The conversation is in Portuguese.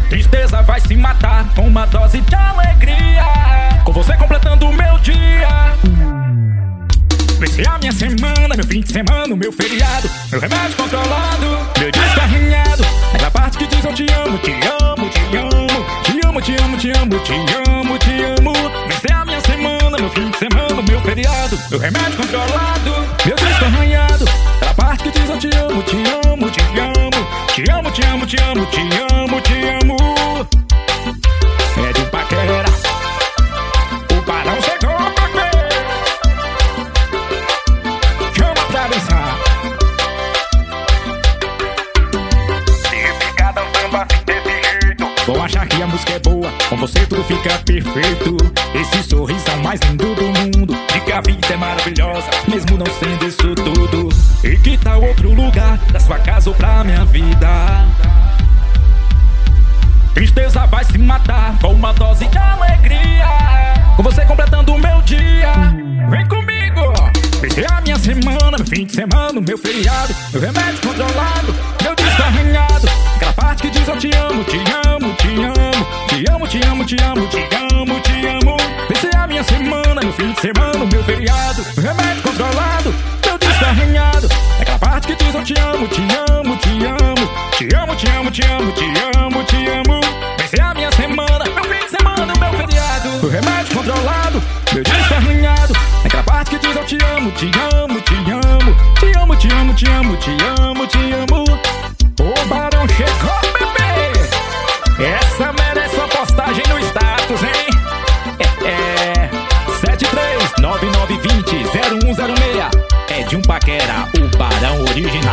Tristeza vai se matar com uma dose de alegria, com você completando o meu dia. Vai ser a minha semana, meu fim de semana, o meu feriado, meu remédio controlado, meu disco arranhado, aquela parte que diz eu te amo, te amo, te amo, te amo, te amo, te amo, te amo, te amo. Vai ser a minha semana, meu fim de semana, meu feriado, meu remédio controlado, meu disco arranhado, aquela parte que diz eu te amo, te amo, te amo, te amo, te amo, te amo, te amo, te amo. É de paquera, o Barão chegou pra ver. Chama pra dançar. Se ficar dançando assim desse jeito, vou achar que a música é boa, com você tudo fica perfeito. Esse sorriso é o mais lindo do mundo, de que a vida é maravilhosa, mesmo não sendo isso tudo. E que tal outro lugar, da sua casa ou pra minha vida? Tristeza vai se matar com uma dose de alegria, com você completando o meu dia. Vem comigo! Vai ser a minha semana, meu fim de semana, meu feriado, meu remédio controlado, meu disco arranhado, aquela parte que diz eu te amo, te amo, te amo, te amo, te amo, te amo, te amo, te amo. Vai ser a minha semana, meu fim de semana, meu feriado, meu remédio controlado, meu disco arranhado, aquela parte que diz eu te amo, te amo, te amo, te amo, te amo, te amo, te amo, te amo. Vai ser a minha semana, meu fim de semana, meu feriado, meu remédio controlado, meu disco arranhado, aquela parte que diz eu te amo, te amo, te amo, te amo, te amo, te amo, te amo, te amo. O Barão chegou, bebê. Essa merece uma postagem no status, hein? 7399200106. É de um paquera, o Barão original.